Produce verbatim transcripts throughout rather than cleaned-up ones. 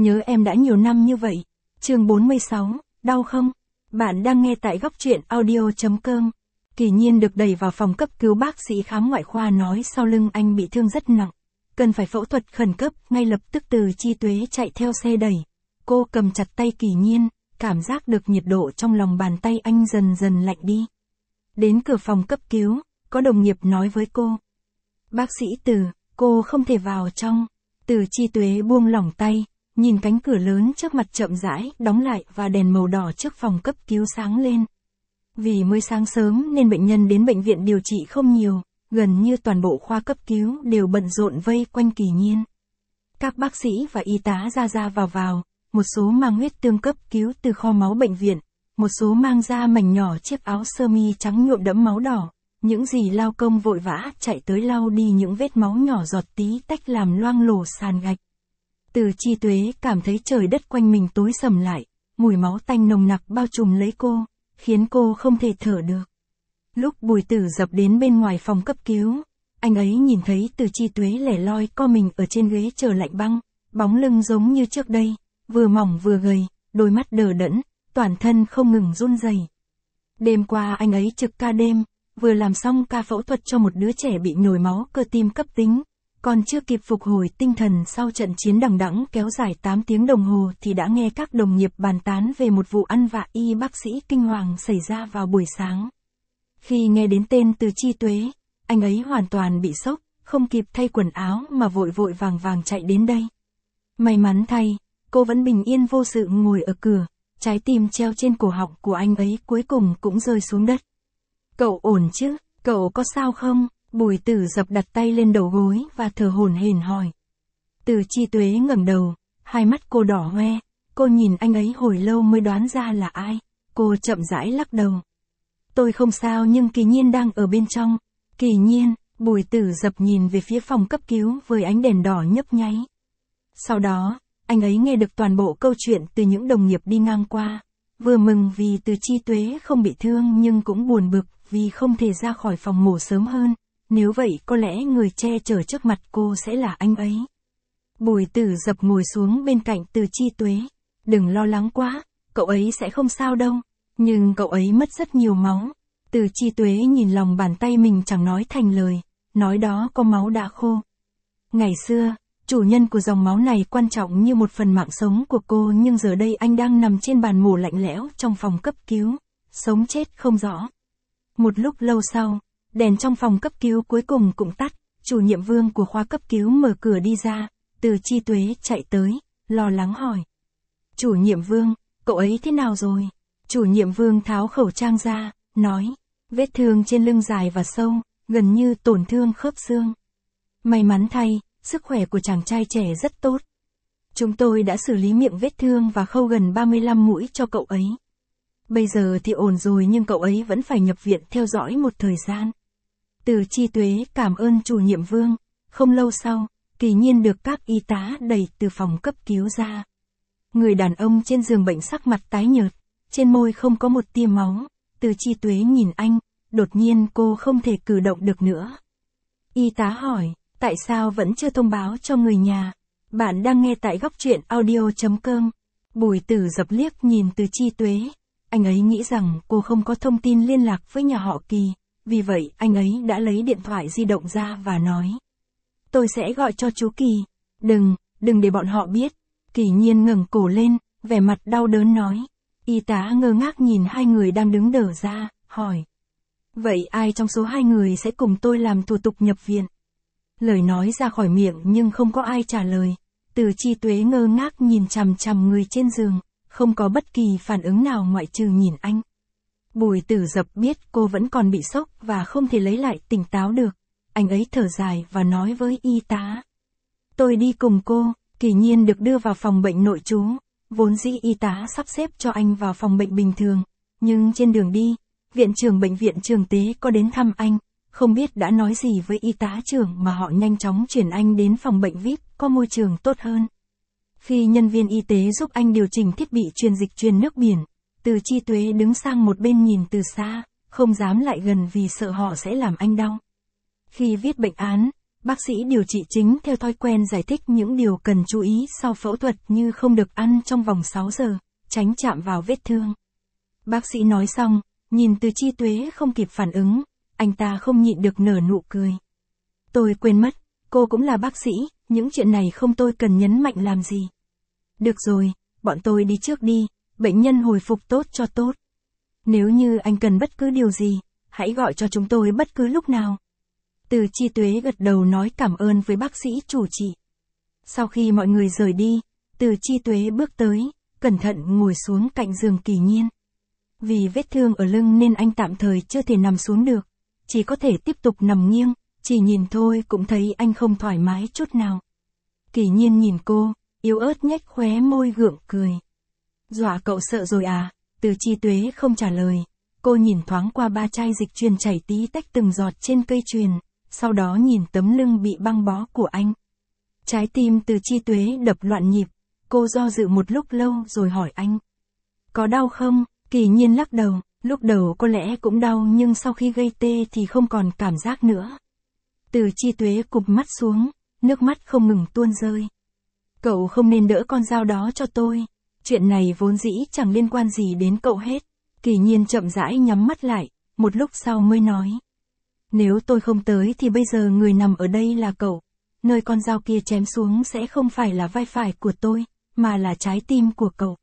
Nhớ em đã nhiều năm như vậy. Chương bốn mươi sáu, đau không? Bạn đang nghe tại góc truyện audio chấm com. Kỳ Nhiên được đẩy vào phòng cấp cứu, bác sĩ khám ngoại khoa nói sau lưng anh bị thương rất nặng. Cần phải phẫu thuật khẩn cấp, ngay lập tức Từ Chi Tuế chạy theo xe đẩy. Cô cầm chặt tay Kỳ Nhiên, cảm giác được nhiệt độ trong lòng bàn tay anh dần dần lạnh đi. Đến cửa phòng cấp cứu, có đồng nghiệp nói với cô. Bác sĩ Từ, cô không thể vào trong. Từ Chi Tuế buông lỏng tay, nhìn cánh cửa lớn trước mặt chậm rãi đóng lại và đèn màu đỏ trước phòng cấp cứu sáng lên. Vì mới sáng sớm nên bệnh nhân đến bệnh viện điều trị không nhiều, gần như toàn bộ khoa cấp cứu đều bận rộn vây quanh Kỳ Nhiên. Các bác sĩ và y tá ra ra vào vào, một số mang huyết tương cấp cứu từ kho máu bệnh viện, một số mang ra mảnh nhỏ chiếc áo sơ mi trắng nhuộm đẫm máu đỏ. Những dì lao công vội vã chạy tới lau đi những vết máu nhỏ giọt tí tách làm loang lổ sàn gạch. Từ Chi Tuế cảm thấy trời đất quanh mình tối sầm lại, mùi máu tanh nồng nặc bao trùm lấy cô, khiến cô không thể thở được. Lúc Bùi Tử Dập đến bên ngoài phòng cấp cứu, anh ấy nhìn thấy Từ Chi Tuế lẻ loi co mình ở trên ghế chờ lạnh băng, bóng lưng giống như trước đây, vừa mỏng vừa gầy, đôi mắt đờ đẫn, toàn thân không ngừng run rẩy. Đêm qua anh ấy trực ca đêm, vừa làm xong ca phẫu thuật cho một đứa trẻ bị nhồi máu cơ tim cấp tính, còn chưa kịp phục hồi tinh thần sau trận chiến đằng đẵng kéo dài tám tiếng đồng hồ thì đã nghe các đồng nghiệp bàn tán về một vụ ăn vạ y bác sĩ kinh hoàng xảy ra vào buổi sáng. Khi nghe đến tên Từ Chi Tuế, anh ấy hoàn toàn bị sốc, không kịp thay quần áo mà vội vội vàng vàng chạy đến đây. May mắn thay, cô vẫn bình yên vô sự ngồi ở cửa, trái tim treo trên cổ họng của anh ấy cuối cùng cũng rơi xuống đất. Cậu ổn chứ, cậu có sao không? Bùi Tử Dập đặt tay lên đầu gối và thở hổn hển hỏi. Từ Chi Tuế ngẩng đầu, hai mắt cô đỏ hoe, cô nhìn anh ấy hồi lâu mới đoán ra là ai, cô chậm rãi lắc đầu. Tôi không sao nhưng Kỳ Nhiên đang ở bên trong. Kỳ Nhiên, Bùi Tử Dập nhìn về phía phòng cấp cứu với ánh đèn đỏ nhấp nháy. Sau đó, anh ấy nghe được toàn bộ câu chuyện từ những đồng nghiệp đi ngang qua, vừa mừng vì Từ Chi Tuế không bị thương nhưng cũng buồn bực vì không thể ra khỏi phòng mổ sớm hơn, nếu vậy có lẽ người che chở trước mặt cô sẽ là anh ấy. Bùi Tử Dập ngồi xuống bên cạnh Từ Chi Tuế. Đừng lo lắng quá, cậu ấy sẽ không sao đâu, nhưng cậu ấy mất rất nhiều máu. Từ Chi Tuế nhìn lòng bàn tay mình chẳng nói thành lời, nói đó có máu đã khô. Ngày xưa, chủ nhân của dòng máu này quan trọng như một phần mạng sống của cô, nhưng giờ đây anh đang nằm trên bàn mổ lạnh lẽo trong phòng cấp cứu, sống chết không rõ. Một lúc lâu sau, đèn trong phòng cấp cứu cuối cùng cũng tắt, chủ nhiệm Vương của khoa cấp cứu mở cửa đi ra, Từ Chi Tuế chạy tới, lo lắng hỏi. Chủ nhiệm Vương, cậu ấy thế nào rồi? Chủ nhiệm Vương tháo khẩu trang ra, nói, vết thương trên lưng dài và sâu, gần như tổn thương khớp xương. May mắn thay, sức khỏe của chàng trai trẻ rất tốt. Chúng tôi đã xử lý miệng vết thương và khâu gần ba mươi lăm mũi cho cậu ấy. Bây giờ thì ổn rồi nhưng cậu ấy vẫn phải nhập viện theo dõi một thời gian. Từ Chi Tuế cảm ơn chủ nhiệm Vương. Không lâu sau, Kỳ Nhiên được các y tá đẩy từ phòng cấp cứu ra. Người đàn ông trên giường bệnh sắc mặt tái nhợt, trên môi không có một tia máu. Từ Chi Tuế nhìn anh, đột nhiên cô không thể cử động được nữa. Y tá hỏi, tại sao vẫn chưa thông báo cho người nhà? Bạn đang nghe tại góc truyện audio chấm com. Bùi Tử Dập liếc nhìn Từ Chi Tuế. Anh ấy nghĩ rằng cô không có thông tin liên lạc với nhà họ Kỳ, vì vậy anh ấy đã lấy điện thoại di động ra và nói. Tôi sẽ gọi cho chú Kỳ. Đừng, đừng để bọn họ biết. Kỳ Nhiên ngẩng cổ lên, vẻ mặt đau đớn nói. Y tá ngơ ngác nhìn hai người đang đứng đờ ra, hỏi. Vậy ai trong số hai người sẽ cùng tôi làm thủ tục nhập viện? Lời nói ra khỏi miệng nhưng không có ai trả lời. Từ Chi Tuế ngơ ngác nhìn chằm chằm người trên giường, không có bất kỳ phản ứng nào ngoại trừ nhìn anh. Bùi Tử Dập biết cô vẫn còn bị sốc và không thể lấy lại tỉnh táo được. Anh ấy thở dài và nói với y tá. Tôi đi cùng cô. Kỳ Nhiên được đưa vào phòng bệnh nội trú. Vốn dĩ y tá sắp xếp cho anh vào phòng bệnh bình thường. Nhưng trên đường đi, viện trưởng bệnh viện Trường Tế có đến thăm anh. Không biết đã nói gì với y tá trưởng mà họ nhanh chóng chuyển anh đến phòng bệnh vi ai pi có môi trường tốt hơn. Khi nhân viên y tế giúp anh điều chỉnh thiết bị truyền dịch truyền nước biển, Từ Chi Tuế đứng sang một bên nhìn từ xa, không dám lại gần vì sợ họ sẽ làm anh đau. Khi viết bệnh án, Bác sĩ điều trị chính theo thói quen giải thích những điều cần chú ý sau phẫu thuật như không được ăn trong vòng sáu giờ, tránh chạm vào vết thương. Bác sĩ nói xong, nhìn Từ Chi Tuế không kịp phản ứng, anh ta không nhịn được nở nụ cười. Tôi quên mất, cô cũng là bác sĩ, những chuyện này không tôi cần nhấn mạnh làm gì. Được rồi, bọn tôi đi trước đi, bệnh nhân hồi phục tốt cho tốt. Nếu như anh cần bất cứ điều gì, hãy gọi cho chúng tôi bất cứ lúc nào. Từ Chi Tuế gật đầu nói cảm ơn với bác sĩ chủ trị. Sau khi mọi người rời đi, Từ Chi Tuế bước tới, cẩn thận ngồi xuống cạnh giường Kỳ Nhiên. Vì vết thương ở lưng nên anh tạm thời chưa thể nằm xuống được, chỉ có thể tiếp tục nằm nghiêng, chỉ nhìn thôi cũng thấy anh không thoải mái chút nào. Kỳ Nhiên nhìn cô, yếu ớt nhếch khóe môi gượng cười. Dọa cậu sợ rồi à? Từ Chi Tuế không trả lời, cô nhìn thoáng qua ba chai dịch truyền chảy tí tách từng giọt trên cây chuyền, sau đó nhìn tấm lưng bị băng bó của anh. Trái tim Từ Chi Tuế đập loạn nhịp, cô do dự một lúc lâu rồi hỏi anh. Có đau không? Kỳ Nhiên lắc đầu, lúc đầu có lẽ cũng đau nhưng sau khi gây tê thì không còn cảm giác nữa. Từ Chi Tuế cụp mắt xuống, nước mắt không ngừng tuôn rơi. Cậu không nên đỡ con dao đó cho tôi, chuyện này vốn dĩ chẳng liên quan gì đến cậu hết. Kỳ Nhiên chậm rãi nhắm mắt lại, một lúc sau mới nói. Nếu tôi không tới thì bây giờ người nằm ở đây là cậu, nơi con dao kia chém xuống sẽ không phải là vai phải của tôi, mà là trái tim của cậu.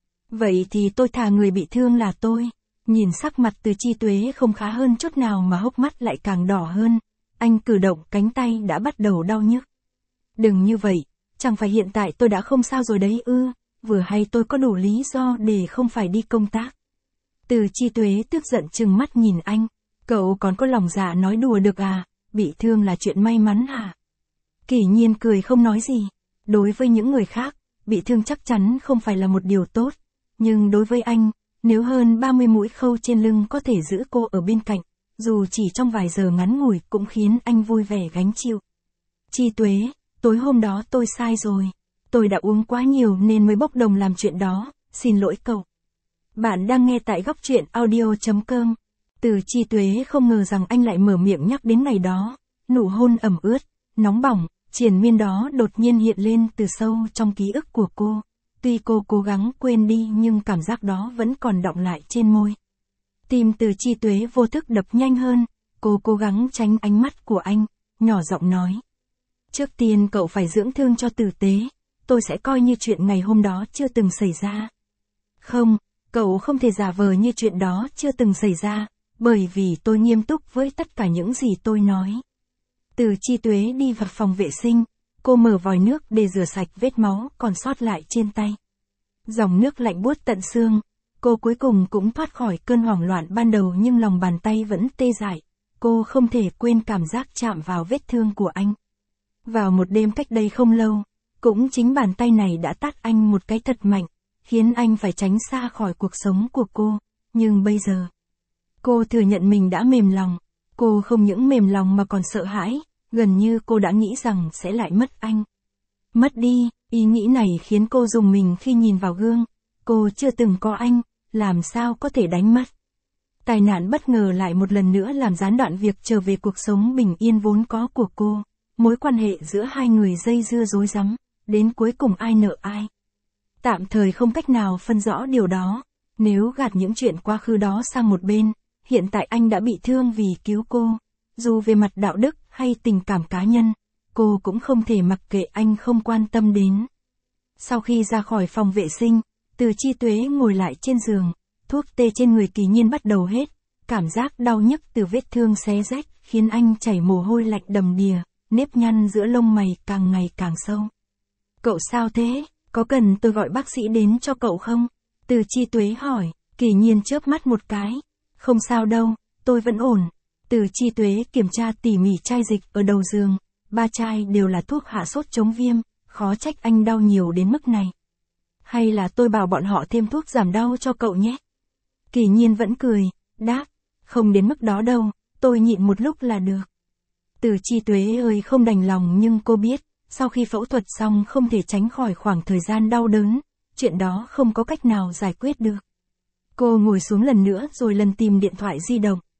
Vậy thì tôi thà người bị thương là tôi. Nhìn sắc mặt Từ Chi Tuế không khá hơn chút nào mà hốc mắt lại càng đỏ hơn, anh cử động cánh tay đã bắt đầu đau nhức. Đừng như vậy, chẳng phải hiện tại tôi đã không sao rồi đấy ư, vừa hay tôi có đủ lý do để không phải đi công tác. Từ Chi Tuế tức giận trừng mắt nhìn anh, cậu còn có lòng dạ nói đùa được à, bị thương là chuyện may mắn hả? Kỳ Nhiên cười không nói gì, đối với những người khác, bị thương chắc chắn không phải là một điều tốt, nhưng đối với anh, nếu hơn ba mươi mũi khâu trên lưng có thể giữ cô ở bên cạnh, dù chỉ trong vài giờ ngắn ngủi cũng khiến anh vui vẻ gánh chịu. Chi Tuế, tối hôm đó tôi sai rồi, tôi đã uống quá nhiều nên mới bốc đồng làm chuyện đó, xin lỗi cậu. Bạn đang nghe tại góc truyện audio.com. Từ Chi Tuế không ngờ rằng anh lại mở miệng nhắc đến ngày đó, nụ hôn ẩm ướt, nóng bỏng, triền miên đó đột nhiên hiện lên từ sâu trong ký ức của cô. Tuy cô cố gắng quên đi nhưng cảm giác đó vẫn còn đọng lại trên môi. Tim Từ Chi Tuế vô thức đập nhanh hơn, cô cố gắng tránh ánh mắt của anh, nhỏ giọng nói. Trước tiên cậu phải dưỡng thương cho tử tế, tôi sẽ coi như chuyện ngày hôm đó chưa từng xảy ra. Không, cậu không thể giả vờ như chuyện đó chưa từng xảy ra, bởi vì tôi nghiêm túc với tất cả những gì tôi nói. Từ Chi Tuế đi vào phòng vệ sinh, cô mở vòi nước để rửa sạch vết máu còn sót lại trên tay. Dòng nước lạnh buốt tận xương, cô cuối cùng cũng thoát khỏi cơn hoảng loạn ban đầu nhưng lòng bàn tay vẫn tê dại. Cô không thể quên cảm giác chạm vào vết thương của anh. Vào một đêm cách đây không lâu, cũng chính bàn tay này đã tát anh một cái thật mạnh, khiến anh phải tránh xa khỏi cuộc sống của cô. Nhưng bây giờ, cô thừa nhận mình đã mềm lòng. Cô không những mềm lòng mà còn sợ hãi, gần như cô đã nghĩ rằng sẽ lại mất anh. Mất đi, ý nghĩ này khiến cô rùng mình khi nhìn vào gương. Cô chưa từng có anh, làm sao có thể đánh mất. Tai nạn bất ngờ lại một lần nữa làm gián đoạn việc trở về cuộc sống bình yên vốn có của cô. Mối quan hệ giữa hai người dây dưa rối rắm, đến cuối cùng ai nợ ai. Tạm thời không cách nào phân rõ điều đó, nếu gạt những chuyện quá khứ đó sang một bên, hiện tại anh đã bị thương vì cứu cô. Dù về mặt đạo đức hay tình cảm cá nhân, cô cũng không thể mặc kệ anh không quan tâm đến. Sau khi ra khỏi phòng vệ sinh, Từ Chi Tuế ngồi lại trên giường, thuốc tê trên người Kỳ Nhiên bắt đầu hết, cảm giác đau nhức từ vết thương xé rách khiến anh chảy mồ hôi lạnh đầm đìa, nếp nhăn giữa lông mày càng ngày càng sâu. Cậu sao thế? Có cần tôi gọi bác sĩ đến cho cậu không? Từ Chi Tuế hỏi. Kỳ Nhiên chớp mắt một cái. Không sao đâu, tôi vẫn ổn. Từ Chi Tuế kiểm tra tỉ mỉ chai dịch ở đầu giường, ba chai đều là thuốc hạ sốt chống viêm, khó trách anh đau nhiều đến mức này. Hay là tôi bảo bọn họ thêm thuốc giảm đau cho cậu nhé? Kỳ Nhiên vẫn cười, đáp, không đến mức đó đâu, tôi nhịn một lúc là được. Từ Chi Tuế ơi không đành lòng nhưng cô biết, sau khi phẫu thuật xong không thể tránh khỏi khoảng thời gian đau đớn, chuyện đó không có cách nào giải quyết được. Cô ngồi xuống lần nữa rồi lần tìm điện thoại di động.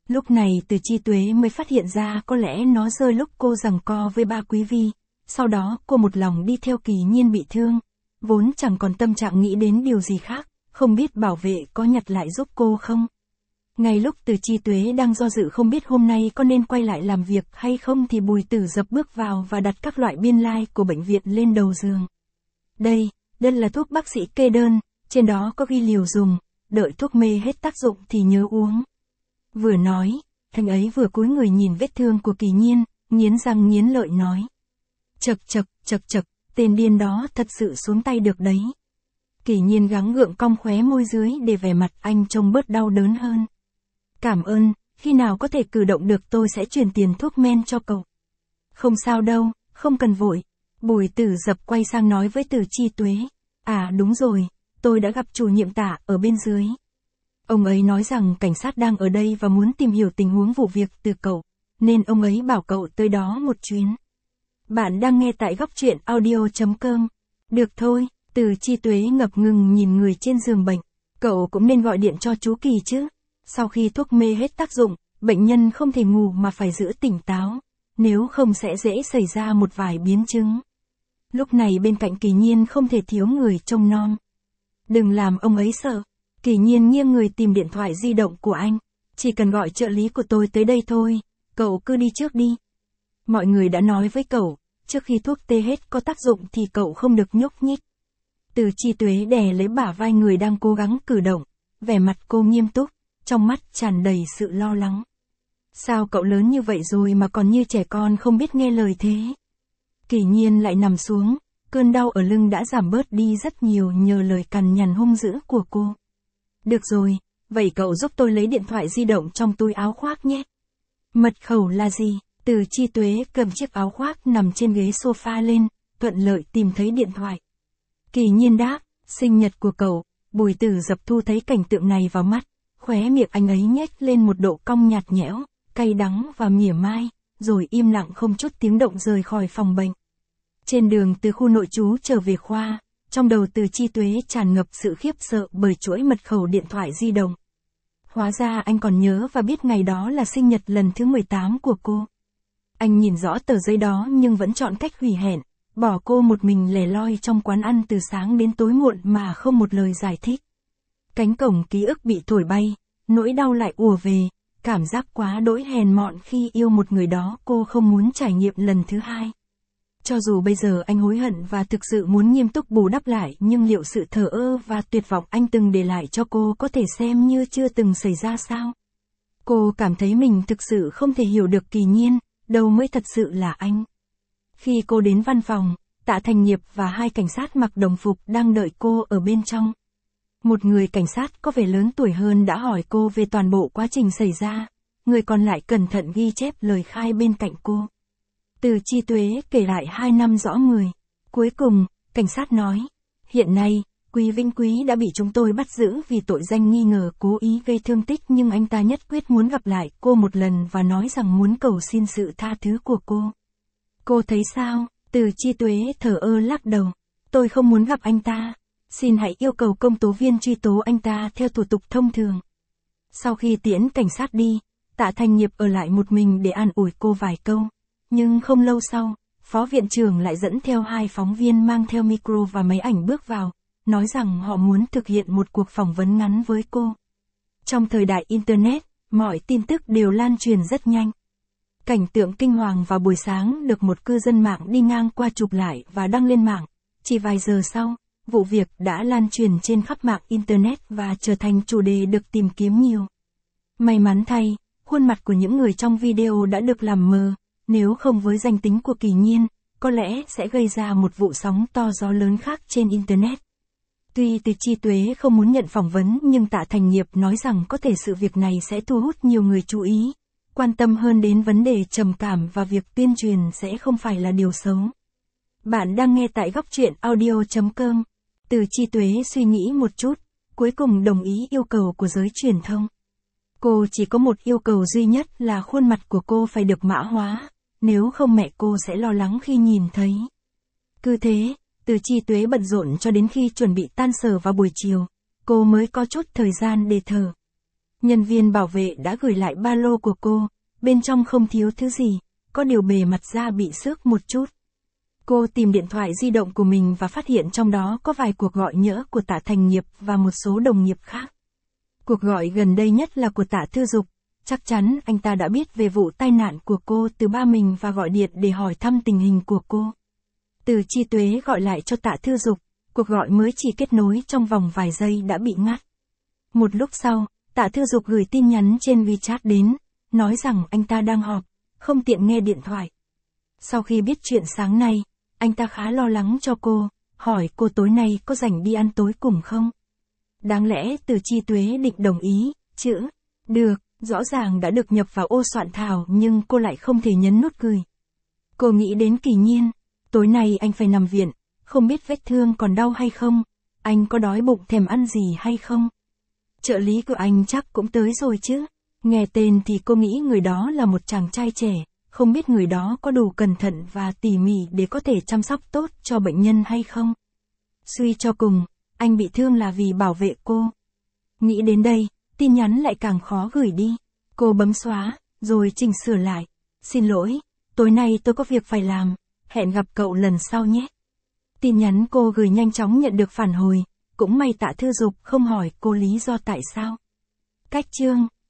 Lúc này Từ Chi Tuế mới phát hiện ra có lẽ nó rơi lúc cô giằng co với ba Quý Vi, sau đó cô một lòng đi theo Kỳ Nhiên bị thương, vốn chẳng còn tâm trạng nghĩ đến điều gì khác, không biết bảo vệ có nhặt lại giúp cô không. Ngay lúc Từ Chi Tuế đang do dự không biết hôm nay có nên quay lại làm việc hay không thì Bùi Tử Dập bước vào và đặt các loại biên lai của bệnh viện lên đầu giường. Đây, đây là thuốc bác sĩ kê đơn, trên đó có ghi liều dùng, đợi thuốc mê hết tác dụng thì nhớ uống. Vừa nói, anh ấy vừa cúi người nhìn vết thương của Kỳ Nhiên, nghiến răng nghiến lợi nói. Chật chật, chật chật, tên điên đó thật sự xuống tay được đấy. Kỳ Nhiên gắng gượng cong khóe môi dưới để vẻ mặt anh trông bớt đau đớn hơn. Cảm ơn, khi nào có thể cử động được tôi sẽ chuyển tiền thuốc men cho cậu. Không sao đâu, không cần vội. Bùi Tử Dập quay sang nói với Từ Chi Tuế. À đúng rồi, tôi đã gặp chủ nhiệm Tạ ở bên dưới. Ông ấy nói rằng cảnh sát đang ở đây và muốn tìm hiểu tình huống vụ việc từ cậu, nên ông ấy bảo cậu tới đó một chuyến. Bạn đang nghe tại góc truyện audio chấm com. Được thôi, Từ Chi Tuế ngập ngừng nhìn người trên giường bệnh. Cậu cũng nên gọi điện cho chú Kỳ chứ. Sau khi thuốc mê hết tác dụng, bệnh nhân không thể ngủ mà phải giữ tỉnh táo, nếu không sẽ dễ xảy ra một vài biến chứng. Lúc này bên cạnh Kỳ Nhiên không thể thiếu người trông nom. Đừng làm ông ấy sợ. Kỳ Nhiên nghiêng người tìm điện thoại di động của anh. Chỉ cần gọi trợ lý của tôi tới đây thôi, cậu cứ đi trước đi. Mọi người đã nói với cậu, trước khi thuốc tê hết có tác dụng thì cậu không được nhúc nhích. Từ Chi Tuế đè lấy bả vai người đang cố gắng cử động, vẻ mặt cô nghiêm túc, trong mắt tràn đầy sự lo lắng. Sao cậu lớn như vậy rồi mà còn như trẻ con không biết nghe lời thế? Kỳ Nhiên lại nằm xuống, cơn đau ở lưng đã giảm bớt đi rất nhiều nhờ lời cằn nhằn hung dữ của cô. Được rồi, vậy cậu giúp tôi lấy điện thoại di động trong túi áo khoác nhé. Mật khẩu là gì? Từ Chi Tuế cầm chiếc áo khoác nằm trên ghế sofa lên, thuận lợi tìm thấy điện thoại. Kỳ Nhiên đáp, sinh nhật của cậu. Bùi Tử Dập thu thấy cảnh tượng này vào mắt, khóe miệng anh ấy nhếch lên một độ cong nhạt nhẽo, cay đắng và mỉa mai, rồi im lặng không chút tiếng động rời khỏi phòng bệnh. Trên đường từ khu nội trú trở về khoa, trong đầu Từ Chi Tuế tràn ngập sự khiếp sợ bởi chuỗi mật khẩu điện thoại di động. Hóa ra anh còn nhớ và biết ngày đó là sinh nhật lần thứ mười tám của cô. Anh nhìn rõ tờ giấy đó nhưng vẫn chọn cách hủy hẹn, bỏ cô một mình lẻ loi trong quán ăn từ sáng đến tối muộn mà không một lời giải thích. Cánh cổng ký ức bị thổi bay, nỗi đau lại ùa về, cảm giác quá đỗi hèn mọn khi yêu một người đó cô không muốn trải nghiệm lần thứ hai. Cho dù bây giờ anh hối hận và thực sự muốn nghiêm túc bù đắp lại nhưng liệu sự thờ ơ và tuyệt vọng anh từng để lại cho cô có thể xem như chưa từng xảy ra sao? Cô cảm thấy mình thực sự không thể hiểu được Kỳ Nhiên, đâu mới thật sự là anh. Khi cô đến văn phòng, Tạ Thành Nghiệp và hai cảnh sát mặc đồng phục đang đợi cô ở bên trong. Một người cảnh sát có vẻ lớn tuổi hơn đã hỏi cô về toàn bộ quá trình xảy ra, người còn lại cẩn thận ghi chép lời khai bên cạnh cô. Từ Chi Tuế kể lại hai năm rõ người. Cuối cùng, cảnh sát nói, hiện nay, Quý Vĩnh Quý đã bị chúng tôi bắt giữ vì tội danh nghi ngờ cố ý gây thương tích nhưng anh ta nhất quyết muốn gặp lại cô một lần và nói rằng muốn cầu xin sự tha thứ của cô. Cô thấy sao? Từ Chi Tuế thở ơ lắc đầu. Tôi không muốn gặp anh ta. Xin hãy yêu cầu công tố viên truy tố anh ta theo thủ tục thông thường. Sau khi tiễn cảnh sát đi, Tạ Thành Nghiệp ở lại một mình để an ủi cô vài câu. Nhưng không lâu sau, phó viện trưởng lại dẫn theo hai phóng viên mang theo micro và máy ảnh bước vào, nói rằng họ muốn thực hiện một cuộc phỏng vấn ngắn với cô. Trong thời đại Internet, mọi tin tức đều lan truyền rất nhanh. Cảnh tượng kinh hoàng vào buổi sáng được một cư dân mạng đi ngang qua chụp lại và đăng lên mạng. Chỉ vài giờ sau, vụ việc đã lan truyền trên khắp mạng Internet và trở thành chủ đề được tìm kiếm nhiều. May mắn thay, khuôn mặt của những người trong video đã được làm mờ, nếu không với danh tính của Kỳ Nhiên, có lẽ sẽ gây ra một vụ sóng to gió lớn khác trên Internet. Tuy Từ Chi Tuế không muốn nhận phỏng vấn nhưng Tạ Thành Nghiệp nói rằng có thể sự việc này sẽ thu hút nhiều người chú ý, quan tâm hơn đến vấn đề trầm cảm và việc tuyên truyền sẽ không phải là điều xấu. Bạn đang nghe tại góc truyện audio chấm com. Từ Chi Tuế suy nghĩ một chút, cuối cùng đồng ý yêu cầu của giới truyền thông. Cô chỉ có một yêu cầu duy nhất là khuôn mặt của cô phải được mã hóa, nếu không mẹ cô sẽ lo lắng khi nhìn thấy. Cứ thế, Từ Chi Tuế bận rộn cho đến khi chuẩn bị tan sở vào buổi chiều, cô mới có chút thời gian để thở. Nhân viên bảo vệ đã gửi lại ba lô của cô, bên trong không thiếu thứ gì, có điều bề mặt da bị xước một chút. Cô tìm điện thoại di động của mình và phát hiện trong đó có vài cuộc gọi nhỡ của Tạ Thành Nghiệp và một số đồng nghiệp khác. Cuộc gọi gần đây nhất là của Tạ Thư Dục, chắc chắn anh ta đã biết về vụ tai nạn của cô từ ba mình và gọi điện để hỏi thăm tình hình của cô. Từ Chi Tuế gọi lại cho Tạ Thư Dục, cuộc gọi mới chỉ kết nối trong vòng vài giây đã bị ngắt. Một lúc sau, Tạ Thư Dục gửi tin nhắn trên WeChat đến, nói rằng anh ta đang họp, không tiện nghe điện thoại. Sau khi biết chuyện sáng nay, anh ta khá lo lắng cho cô, hỏi cô tối nay có rảnh đi ăn tối cùng không? Đáng lẽ Từ Chi Tuế định đồng ý, chữ được, rõ ràng đã được nhập vào ô soạn thảo nhưng cô lại không thể nhấn nút gửi. Cô nghĩ đến Kỳ Nhiên, tối nay anh phải nằm viện, không biết vết thương còn đau hay không, anh có đói bụng thèm ăn gì hay không? Trợ lý của anh chắc cũng tới rồi chứ. Nghe tên thì cô nghĩ người đó là một chàng trai trẻ, không biết người đó có đủ cẩn thận và tỉ mỉ để có thể chăm sóc tốt cho bệnh nhân hay không. Suy cho cùng, anh bị thương là vì bảo vệ cô. Nghĩ đến đây, tin nhắn lại càng khó gửi đi. Cô bấm xóa, rồi chỉnh sửa lại. Xin lỗi, tối nay tôi có việc phải làm, hẹn gặp cậu lần sau nhé. Tin nhắn cô gửi nhanh chóng nhận được phản hồi, cũng may Tạ Thư Dục không hỏi cô lý do tại sao. Cách chương